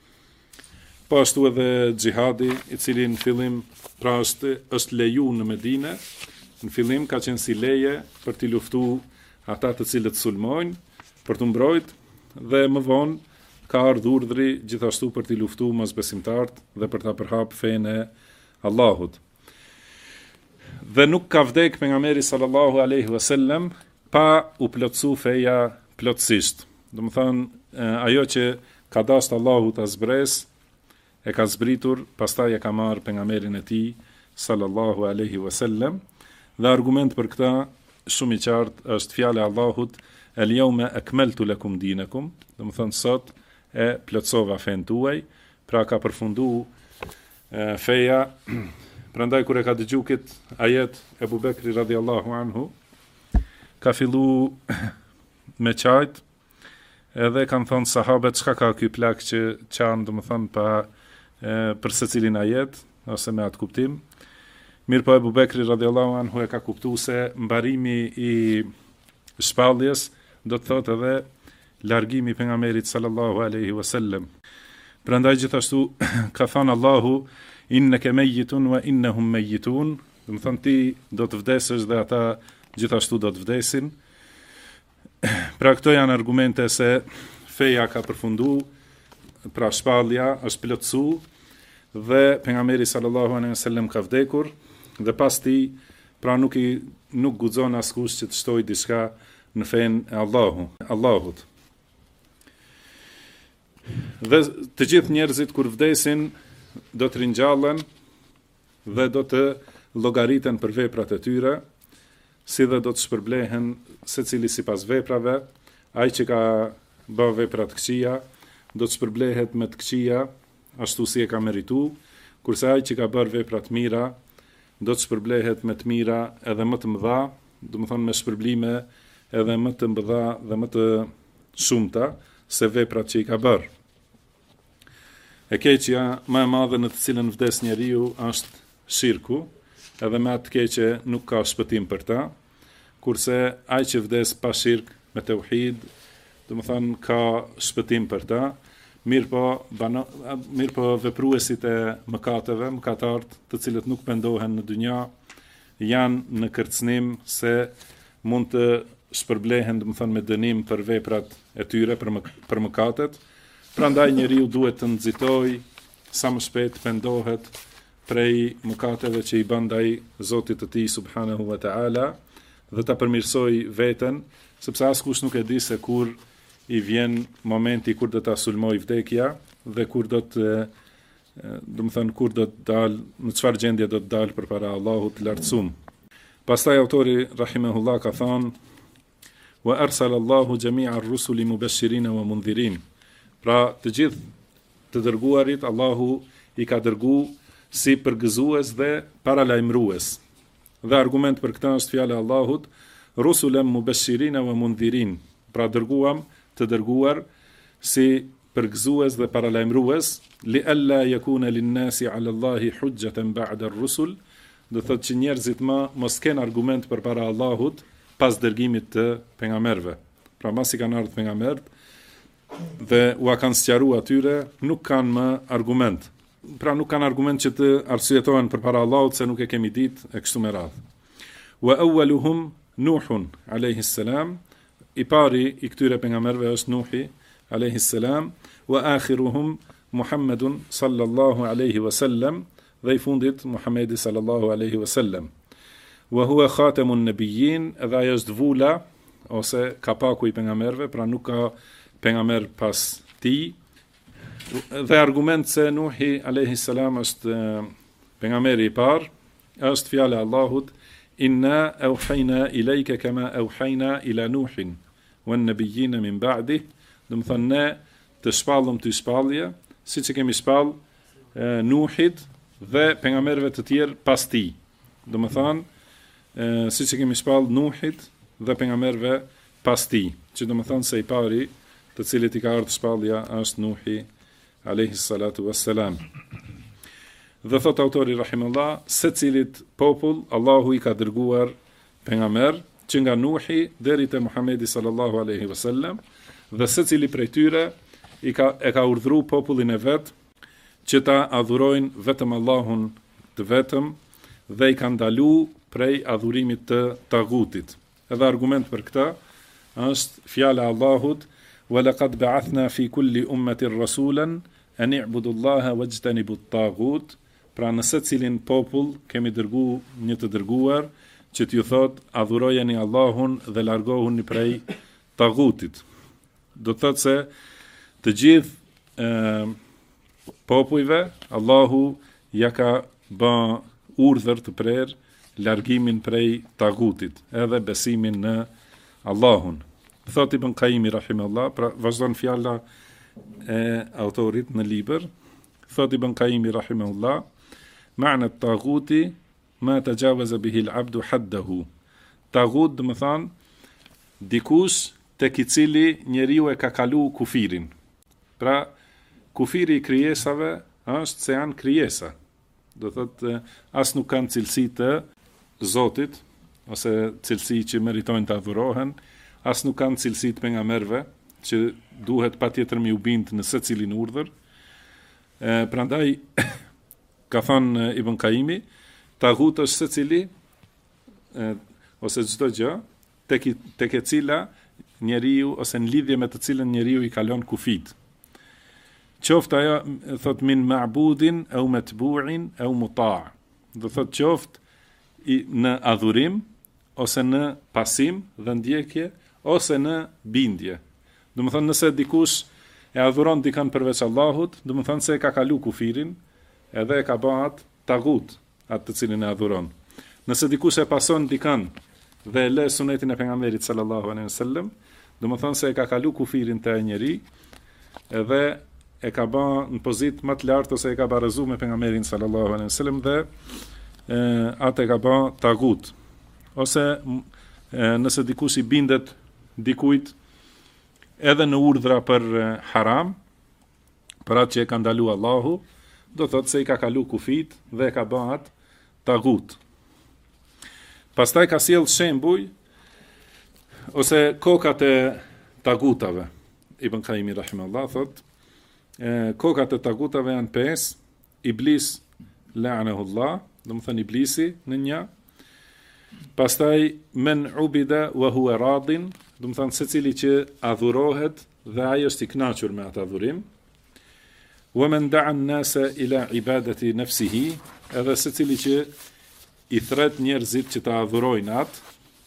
S1: Po ashtu edhe xhihadi, i cili në fillim pra është leju në Medinë, në fillim ka qenë si leje për t'i luftuar ata të cilët sulmojnë, për të mbrojtë, dhe më vonë ka ardhur urdhri gjithashtu për t'i luftuar mosbesimtarët dhe për ta përhapur fenë e Allahut. Dhe nuk ka vdek pejgamberi sallallahu alaihi wasallam pa u plotsu feja plotësisht. Do të thonë ajo që ka dashur Allahu ta zbres e ka zbritur, pastaj e ka marrë pejgamberin e tij sallallahu alaihi wasallam. Dhe argument për këtë shumë i qartë është fjala e Allahut el yawma akmaltu lakum dinakum, do të thonë sot e plotsova fen tuaj, pra ka përfunduar feja. Prandaj kur e ka dëgju kët ajet Ebu Bekri radhiyallahu anhu, ka fillu me qajt, edhe kanë thonë sahabet, çka ka ky plak që qanë, do të thonë pa për secilin ajet ose me atë kuptim. Mirë po Ebu Bekri radhiyallahu anhu e ka kuptuar se mbarimi i shpalljes do të thotë edhe largimi i pejgamberit sallallahu alaihi wasallam. Prandaj gjithashtu ka thënë Allahu inneke mejitun wa innehum mejitun, dhe më thënë ti do të vdesësh dhe ata gjithashtu do të vdesin. Pra këto janë argumente se feja ka përfundu, pra shpallja është plotësu, dhe pejgamberi sallallahu alaihi wasallam ka vdekur, dhe pas ti pra nuk guxon askush që të shtojë diçka në fenë e Allahut. Dhe të gjithë njerëzit kur vdesin do të ringjallen dhe do të llogariten për veprat e tyre, si dhe do të shpërblehen secili sipas veprave. Ai që ka bërë vepra të këqija do të shpërblehet me të këqija ashtu si e ka merituar, kurse ai që ka bërë vepra të mira do të shpërblehet me të mira edhe më të mëdha, do të thonë me shpërblime edhe më të mëdha dhe më të shumta se veprat që i ka bërë. E keqja më e madhe në të cilën vdes njeriu është shirku, edhe me atë keqe nuk ka shpëtim për ta, kurse ai që vdes pa shirk me tauhid, do të thonë ka shpëtim për ta. Mirë po vepruesit e mëkateve, mëkatarët të cilët nuk pendohen në dynja, janë në kërcënim se mund të shpërblehen, do të thonë me dënim për veprat e tyre, për mëkatet. Prandaj njeriu duhet të nxitoj sa më shpejt pendohet prej mëkateve që i bën ndaj Zotit të tij subhanahu wa taala dhe ta përmirësoj veten, sepse askush nuk e di se kur i vjen momenti kur do ta sulmoj vdekja dhe kur do të do të thënë kur do të dalë, në çfarë gjendje do të dalë përpara Allahut të lartësuar. Pastaj autori rahimahullah ka thënë: "Wa arsala Allahu jami'a ar-rusuli mubashirin wa mundhirin." Pra, të gjithë të dërguarit Allahu i ka dërguar si përgëzues dhe paralajmërues. Dhe argument për këtë është fjala e Allahut: "Rusulan mubashirin wa mundhirin." Pra, të dërguar si përgëzues dhe paralajmërues, li alla yakuna lin-nasi 'ala Allahi hujjatan ba'da ar-rusul, do thotë që njerëzit mos kenë argument përpara Allahut pas dërgimit të pejgamberëve. Pra masi kanë ardhur pejgamberët dhe u kanë sqaruar atyre, nuk kanë më argument. Pra nuk kanë argument që të arsyetohen përpara Allahut se nuk e kemi ditë e kështu me radhë. Wa awwaluhum Nuhun alayhi salam, i pari i këtyre pejgamberëve është Nuhi alayhi salam, wa akhiruhum Muhammedun sallallahu alaihi wasallam, dhe i fundit Muhammedi sallallahu alaihi wasallam. Wa huwa khatamun nabiyyin, dhe ai është vula ose kapaku i pejgamberëve, pra nuk ka pejgamber pas tij. Dhe argument se Nuhi alayhi salam është pejgamberi i parë është fjala e Allahut: "Inna awhayna ilayka kama awhayna ila Nuhin wan nabiyyin min ba'dih." Do të thonë ne të shpallëm ty shpallje, siç e kemi shpall Nuhit dhe pejgamberëve të tjerë pas tij. Do të thonë siç e kemi shpall Nuhit dhe pejgamberëve pas tij, që do të thonë se i pari të cilit i ka ardhur shpallja është Nuhi alayhi salatu wassalam. Dhe thot autori rahimullah, se cilit popull Allahu i ka dërguar pejgamber, që nga Nuhi deri te Muhamedi sallallahu alaihi wasallam, dhe se cili prej tyre e ka urdhëruar popullin e vet që ta adhurojnë vetëm Allahun të vetëm dhe i ka ndaluar prej adhurimit të tagutit. Edhe argument për këtë është fjala e Allahut: "Wa laqad ba'athna fi kulli ummatin rasulan an i'budu Allaha wajtanibu at-taghut." Pra në secilin popull kemi dërguar një të dërguar që t'ju thot adhurojeni Allahun dhe largohuni prej tagutit. Do të thotë se të gjithë popujve Allahu ja ka bën urdhër të prerë largimin prej tagutit, edhe besimin në Allahun. Thot Ibn Qayyim rahimahullah, pra vazhdon fjala e autorit në libër, thot Ibn Qayyim rahimahullah: "Ma'na at-taghuti ma tajawaza bihi al-'abdu haddahu." Tagut do të thonë dikush tek i cili njeriu e ka kalu kufirin. Pra, kufiri i krijesave është se janë krijesa. Do thotë as nuk kanë cilësi të Zotit, ose cilësi që meritojnë të adhurohen, as nuk kanë cilësi të pejgamberëve, që duhet patjetër me u bind në secilin urdhër. Prandaj ka thënë Ibn Qayyimi, tagut është secili ose çdo gjë tek e cila njeriu ose në lidhje me të cilën njeriu i kalon kufit. Qoftë ajo thot min ma'budin au matbu'in au muta'. Do thot qoftë në adhurim ose në pasim dhe ndjekje ose në bindje. Do të thonë nëse dikush e adhuron dikën përveç Allahut, do të thonë se e ka kalu kufirin, edhe e ka bëhat tagut atë të cilin e adhuron. Nëse dikush e pason dikën dhe e lë sunetin e pejgamberit sallallahu alaihi wasallam, do të thonë se e ka kalu kufirin te ai njeri, edhe e ka bën në pozitë më të lartë ose e ka barazuar me pejgamberin sallallahu alaihi wasallam dhe atë e ka bën tagut. Ose nëse dikush i bindet dikujt edhe në urdhra për haram, për atë që e ka ndalu Allahu, do thotë se i ka kalu kufit dhe e ka bën atë tagut. Pastaj ka sjell shembuj ose kokat e tagutave. Ibn Qayyim rahimahullah thot, kokat e tagutave janë 5: Iblis la'anahullah, do të thënë Iblisi në një. Pastaj men ubida wa huwa radin, do të thënë secili që adhurohet dhe ai është i kënaqur me atë adhurim. Wa man da'a an-nasa ila ibadati nafsihi, edhe secili që i thret njerëzit që ta adhurojnë atë.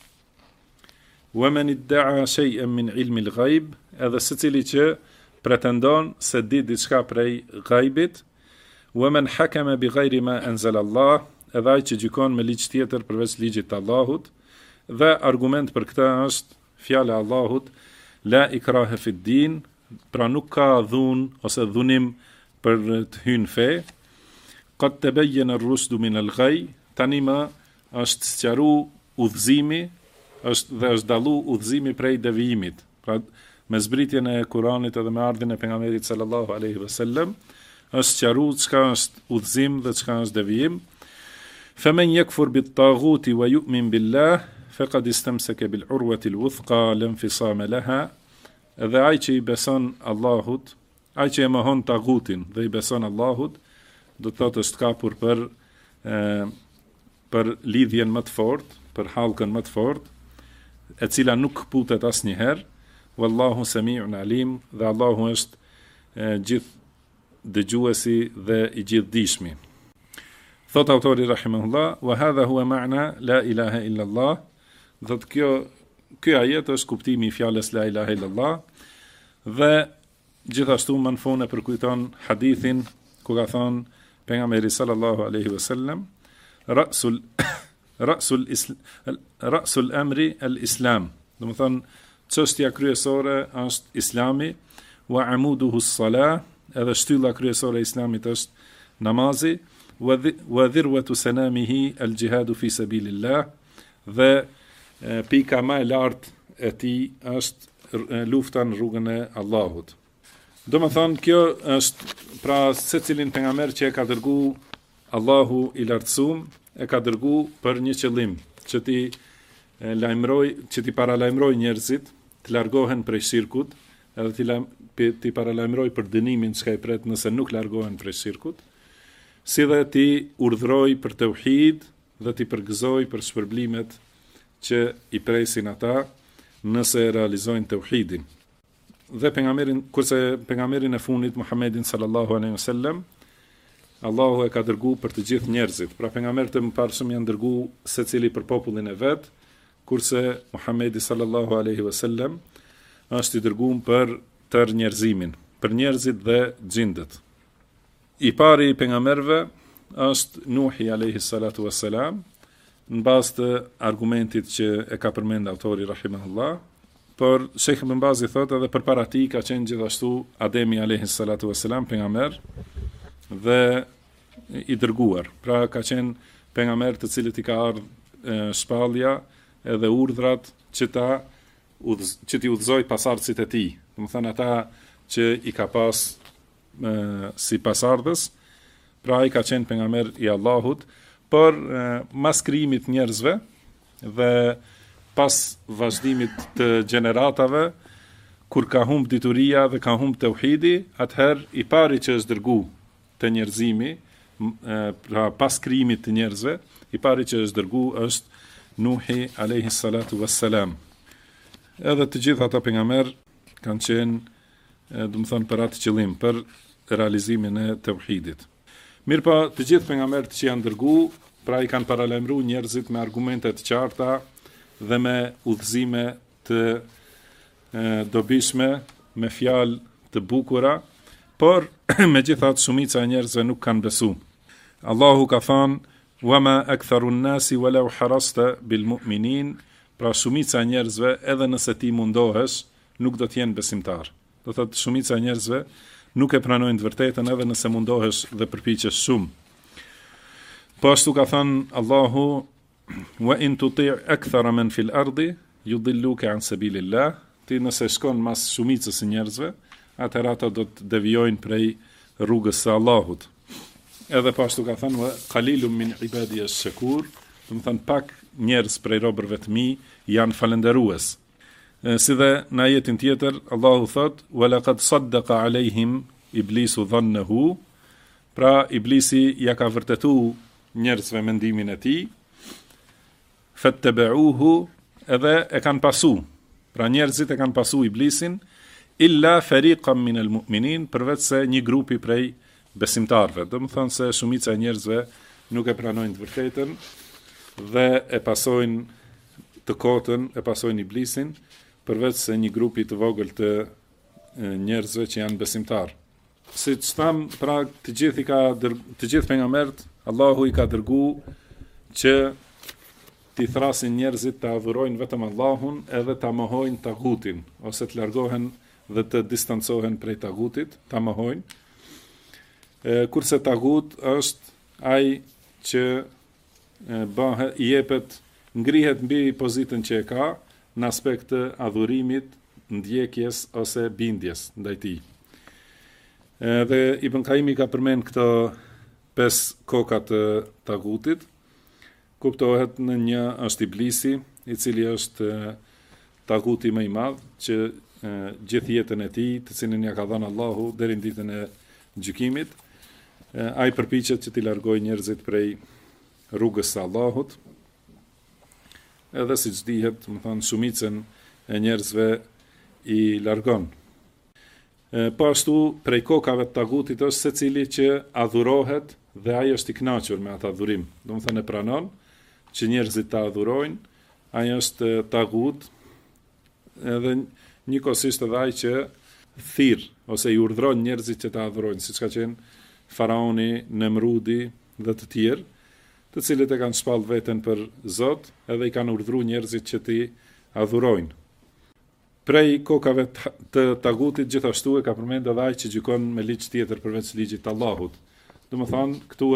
S1: Wa man idda'a shay'an min ilmi al-ghaib, edhe secili që pretendon se di diçka prej ghaibit. wa man hakama bi ghayri ma anzala Allah, edhe ai që gjykon me ligj tjetër përveç ligjit të Allahut, dhe argument për këtë është fjala e Allahut, la ikraha fi din, pra nuk ka dhun ose dhunim për të hyrë fe. Qad tabayyana ar-rusdu min al-ghayy, tani më është sqaru udhëzimi, dhe është dallu udhëzimi prej devijimit. Pra me zbritjen e Kuranit edhe me ardhin e pejgamberit sallallahu alaihi wasallam, është sqaru çka është udhëzim dhe çka është devijim. Faman yakfur bit-taghuti wa yu'min billah faqad istamsaka bil-urwati al-wuthqa la infisama laha. Edhe ai që i beson Allahut, ai që e mohon taghutin dhe i beson Allahut, do të thotë është kapur për lidhjen më të fortë, për hallkën më të fortë, e cila nuk kputet asnjëherë. Wallahu sami'un alim, dhe Allahu është gjithë dëgjuesi dhe i gjithdijshmi. Thot autori rahimahullah, wa hadha huwa ma'na la ilaha illa Allah. Do të ky ajet është kuptimi i fjalës la ilaha illa Allah, dhe gjithashtu më në fund e përkujton hadithin ku ka thënë pejgamberi sallallahu alaihi wasallam, ra'sul amri al-islam. Do të thonë çështja kryesore është Islami, wa amuduhu as-salah, edhe shtylla kryesore e Islamit është namazi, wa dhirwatu sanamihi al-jihadu fi sabilillah, dhe pika më e lartë e tij është lufta në rrugën e Allahut. Do të thonë kjo është pra secilin pejgamber që e ka dërgu Allahu i lartësuar, e ka dërgu për një qëllim, që ti paralajmëroj njerëzit të largohen prej shirkut, edhe ti paralajmëroj për dënimin që ka i pret nëse nuk largohen prej shirkut, si dhe ti urdhroj për tauhid dhe ti përgëzoj për shpërblimet që i presin ata nëse realizojnë tauhidin. Dhe pejgamberin e fundit Muhammedin sallallahu alaihi wasallam, Allahu e ka dërgu për të gjithë njerëzit. Pra pejgamberët e mëparshëm janë dërgu secili për popullin e vet, kurse Muhammedi sallallahu alaihi wasallam është i dërguar për tërë njerëzimin, për njerëzit dhe xhindët. I pari i pejgamberëve është Nuhi alaihi salatu wassalam, në bazë të argumentit që e ka përmend autori rahimahullah, por Sheikh Ibn Bazi thotë edhe përpara tij ka qenë gjithashtu Ademi alaihi salatu wassalam pejgamber dhe i dërguar. Pra ka qenë pejgamber të cilët i ka ardhur shpallja edhe urdhrat që ti udhëzoj pasardhësit e tij. Do të thënë ata që i ka pas si pasardhës, pra ai ka qenë pejgamber i Allahut, por mas krijimit njerëzve dhe pas vazhdimit të gjeneratave, kur ka humb dituria dhe ka humb tauhidi, atëherë i pari që është dërgu të njerëzimi, pra pas krijimit të njerëzve, i pari që është dërgu është Nuhi alayhi salatu wassalam. Edhe të gjithë ata pejgamber kanë qenë, do të thonë, për atë qëllim, për realizimin e tauhidit. Mirpo të gjithë pejgamberët që janë dërgu, pra i kanë paralajmëruar njerëzit me argumente të qarta dhe me udhëzime të dobishme, me fjalë të bukura, por megjithatë shumica e njerëzve nuk kanë besu. Allahu ka thënë: "Wama aktharu an-nasi walau harasta bil mu'minin", pra shumica e njerëzve edhe nëse ti mundohesh, nuk do të jenë besimtar. Do thotë shumica e njerëzve nuk e pranojnë të vërtetën edhe nëse mundohesh dhe përpiqesh shumë. Po ashtu ka thënë Allahu: "Wa in tuti' akthara man fil ardi yudilluka an sabilillah", ti nëse shkon mas shumicës së njerëzve, atëherë ata do të devijojnë prej rrugës së Allahut. Edhe po ashtu ka thënë: "Wa qalilun min ibadi ash-shakur", do të thënë pak njerëz prej robërve të mi janë falënderues. Si dhe në ajetin tjetër Allahu thot: "Wa laqad saddaqa alehim iblisu dhannahu", pra iblisi ja ka vërtetuar njerëzve mendimin e tij, fattaba'uhu, edhe e kanë pasu. Pra njerëzit e kanë pasu iblisin, illa fariqan min al-mu'minin, përveç se një grupi prej besimtarve. Do të thonë se shumica e njerëzve nuk e pranojnë të vërtetën dhe e pasojnë të kotën, e pasojnë iblisin, përveç se një grupi të vogël të njerëzve që janë besimtar. si që tham, pra të gjithë pejgamberët, Allahu i ka dërgu që t'i thrasin njerëzit të adhurojnë vetëm Allahun edhe të mohojnë tagutin, ose të largohen dhe të distancohen prej tagutit, të mohojnë. Kurse tagut është ai që i jepet, ngrihet mbi pozitën që e ka në aspekt të adhurimit, ndjekjes ose bindjes ndaj tij. Dhe Ibn Kaimi ka përmend këto 5 koka të tagutit. Kuptohet në një është Iblisi, i cili është taguti më i madh, që gjithë jetën e tij, të cilin ja ka dhënë Allahu deri në ditën e gjykimit, ai përpiqet që t'i largojë njerëzit prej rrugës së Allahut. Edhe siç dihet, më thënë, shumicën e njerëzve i largon. Po ashtu, prej kokave të tagutit është secili që adhurohet dhe ai është i kënaqur me atë adhurim. Do të thënë e pranon që njerëzit ta adhurojnë, ai është tagut, edhe njëkohësisht edhe ai që thirr ose i urdhron njerëzit që ta adhurojnë, siç ka qenë Faraoni, Nemrudi dhe të tjerë, të cilët e kanë shpall veten për Zot, edhe i kanë urdhëruar njerëzit që t'i adhurojnë. Prej kokave të tagutit gjithashtu e ka përmendur edhe ai që gjykon me ligj tjetër përveç ligjit të Allahut. Domethënë, këtu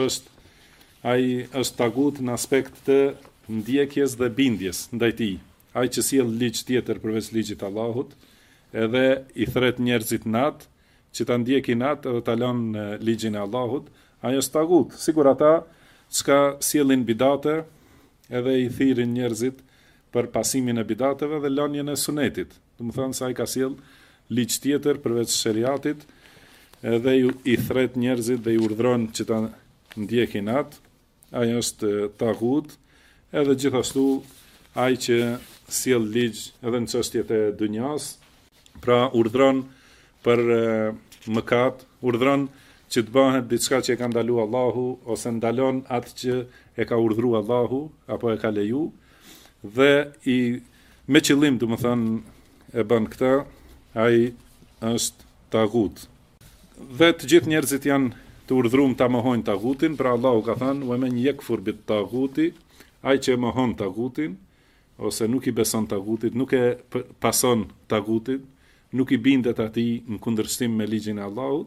S1: është tagut në aspekt të ndjekjes dhe bindjes ndaj tij. Ai që sjell ligj tjetër përveç ligjit të Allahut, edhe i thret njerëzit nat që ta ndjekin atë edhe ta lënë ligjin e Allahut, ai është tagut. Sigur ata çka sjellin bidate, edhe i thirrin njerëzit për pasimin e bidateve dhe lënien e sunetit. Do të thonë se ai ka sjell ligj tjetër përveç shariatit, edhe i thret njerëzit dhe i urdhron që ta ndjekin atë. Ai është tagut, edhe gjithashtu ai që sjell ligj edhe në çështjet e dunjas, pra urdhron për mëkat, urdhron që të bëhet diçka që e ka ndaluar Allahu, ose ndalon atë që e ka urdhëruar Allahu apo e ka leju, dhe me qëllim, domethënë, e bën këtë, ai është tagut. Dhe të gjithë njerëzit janë të urdhëruar ta mohojnë tagutin, pra Allahu ka thënë: "Wa man yakfur bit taguti", ai që mohon tagutin, ose nuk i beson tagutit, nuk e pason tagutit, nuk i bindet atij në kundërshtim me ligjin e Allahut,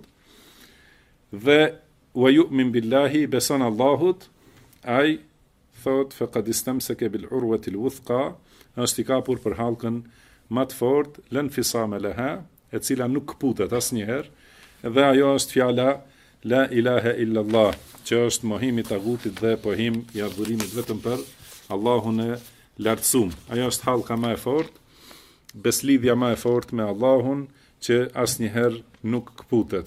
S1: dhe wa yu'min billahi, beson Allahut, ai thot faqad istamsaka bil urwati al wuthqa, është i kapur për hallkën më të fortë, lën fisame leha, e cila nuk kputet asnjëherë, dhe ajo është fjala la ilaha illa Allah, që është mohimi i tagutit dhe pohim i adhurimit vetëm për Allahun e lartësuar. Ajo është hallka më e fortë, beslidhja më e fortë me Allahun, që asnjëherë nuk kputet.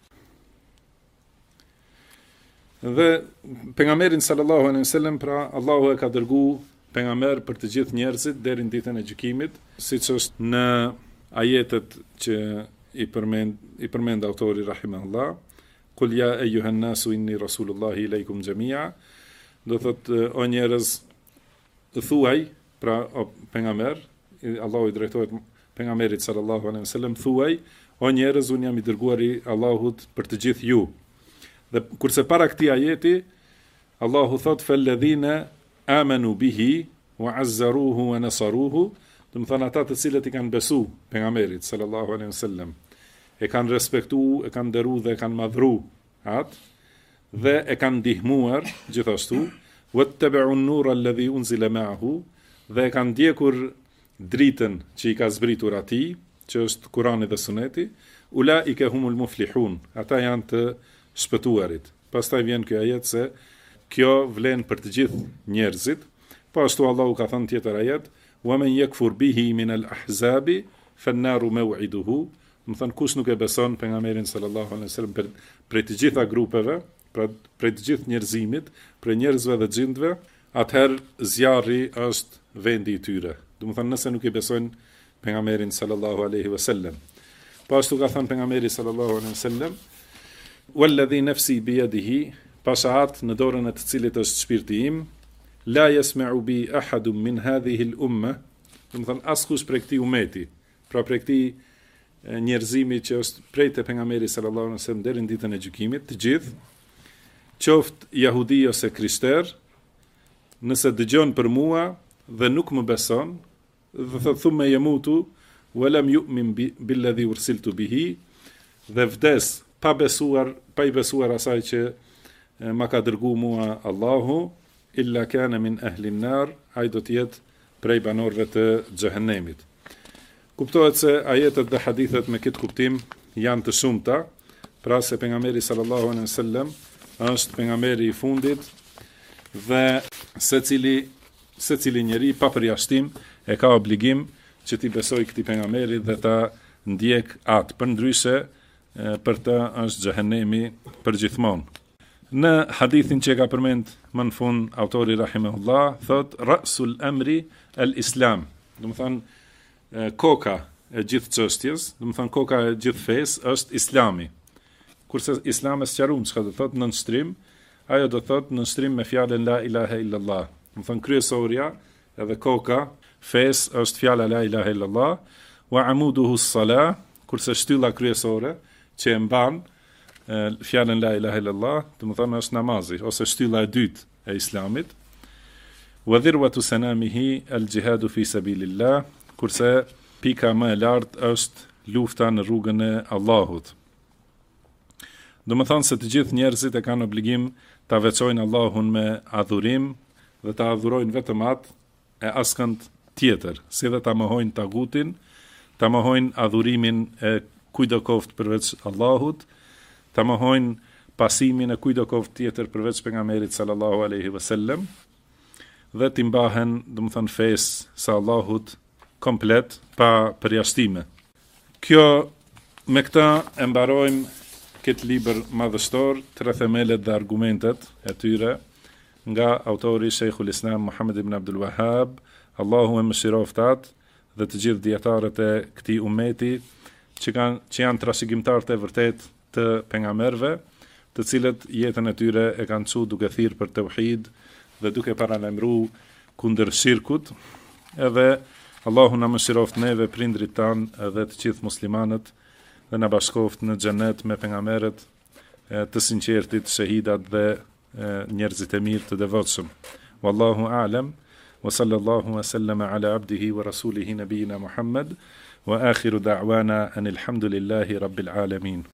S1: Dhe pejgamberin sallallahu alaihi wasallam, pra Allahu e ka dërguar pejgamber për të gjithë njerëzit deri në ditën e gjykimit, siç është në ajetet që i përmend autori rahimahullah: "Qul ya ayyuhan nasu inni rasulullahi ilaykum jami'a", do thotë o njerëz, thuaj, pra o pejgamber, Allahu i drejtohet pejgamberit sallallahu alaihi wasallam, thuaj, o njerëz, unë jam i dërguari Allahut për të gjithë ju. Dhe kurse para këtij ajeti, Allahu thot: "Falladhina amanu bihi wa azzaruhu wa nasaruhu", do të thonë ata të cilët i kanë besu pejgamberit sallallahu alaihi wasallam, e kanë respektuar, e kanë nderuar dhe e kanë madhruar atë, dhe e kanë ndihmuar gjithashtu, wattabi'u an-nura alladhi unzila ma'ahu, dhe e kanë ndjekur dritën që i ka zbritur atij, që është Kurani dhe Suneti, ulaika humul muflihun, ata janë të shpëtuarit. Pastaj vjen kjo ajet se kjo vlen për të gjithë njerëzit. Po ashtu Allahu ka thënë tjetër ajet: "Wa man yakfur bihi min al-ahzabi fan-naru maw'iduhu", do të thonë kush nuk e beson pejgamberin sallallahu alaihi wasallam për të gjitha grupeve, për të gjithë njerëzimit, për njerëzve dhe xhindve, atëherë zjarri është vendi i tyre. Do të thonë nëse nuk i besojnë pejgamberin sallallahu alaihi wasallam. Po ashtu ka thënë pejgamberi sallallahu alaihi wasallam: "Walladhi nafsi biyadihi", pasat në dorën e të cilit është shpirti im, "la yasma'u bi ahadun min hadhihi al-umma", do të thonë askush prej këtij umeti, pra prej këtij njerëzimi që është prej te pejgamberi sallallahu alaihi wasallam deri në ditën e gjykimit, të gjithë, qoftë jahudi ose krishter, nëse dëgjon për mua dhe nuk më beson, dhe thot thumme jemutu, walam yu'min billadhi ursiltu bihi, dhe vdes pa i besuar asaj që ma ka dërgu mua Allahu, illa kana min ahli an-nar, ai do të jetë prej banorëve të xhehenemit. Kuptohet se ajetet dhe hadithet me këtë kuptim janë të shumta, pra se pejgamberi sallallahu alaihi wasallam është pejgamberi i fundit dhe secili njeri pa përjashtim e ka obligim që t'i besoj këtij pejgamberi dhe ta ndjek atë, përndryshe për të është xhehenemi përgjithmonë. Në hadithin që ka përmend më në fund autori rahimahullah, thot ra'sul amri al-islam, do të thonë koka e gjithë çështjes, do të thonë koka e gjithë fesë është Islami. Kurse Islami sqaron çka do thotë nënshtrim, ajo do thotë nënshtrim me fjalën la ilaha illallah. Do të thonë kryesorja edhe koka fesë është fjala la ilaha illallah, wa amuduhu as-salah, kurse shtylla kryesore që e mban fjalën la ilaha illallah, do të thonë është namazi ose shtylla e dytë e Islamit. Wa dhirwatu sanamihi al-jihadu fi sabilillah, kurse pika më e lartë është lufta në rrugën e Allahut. Do të thonë se të gjithë njerëzit e kanë obligim ta veçojnë Allahun me adhurim dhe ta adhurojnë vetëm atë e askënd tjetër, si dhe ta mohojnë tagutin, ta mohojnë adhurimin e kujdo koft përveç Allahut, ta mohojnë pasimin e kujdo koft tjetër përveç pejgamberit sallallahu alaihi wasallam, dhe t'i mbahen, do të thonë, fesë së Allahut komplet pa përjashtime. Kjo me këtë e mbarojmë këtë libër madhështor, tre themelet dhe argumentet e tyre nga autori Sheikhul Islam Muhammad ibn Abdul Wahhab, Allahu e mëshiroft atë dhe të gjithë dietarët e këtij ummeti që janë trashëgimtarët e vërtet të pejgamberëve, të cilët jetën e tyre e kanë çuar duke thirrë për tauhid dhe duke paralajmëruar kundër shirkut, edhe Allahu na mëshiroft neve, prindrit tan dhe të gjithë muslimanët dhe na bashkoft në xhenet me pejgamberët të sinqertit, shahidat dhe njerëzit e mirë të devotshëm. Wallahu a'lam, wa sallallahu wa sallama ala abdihi wa rasulihi nabiyina Muhammad, wa akhiru da'wana anil hamdulillahi rabbil alamin.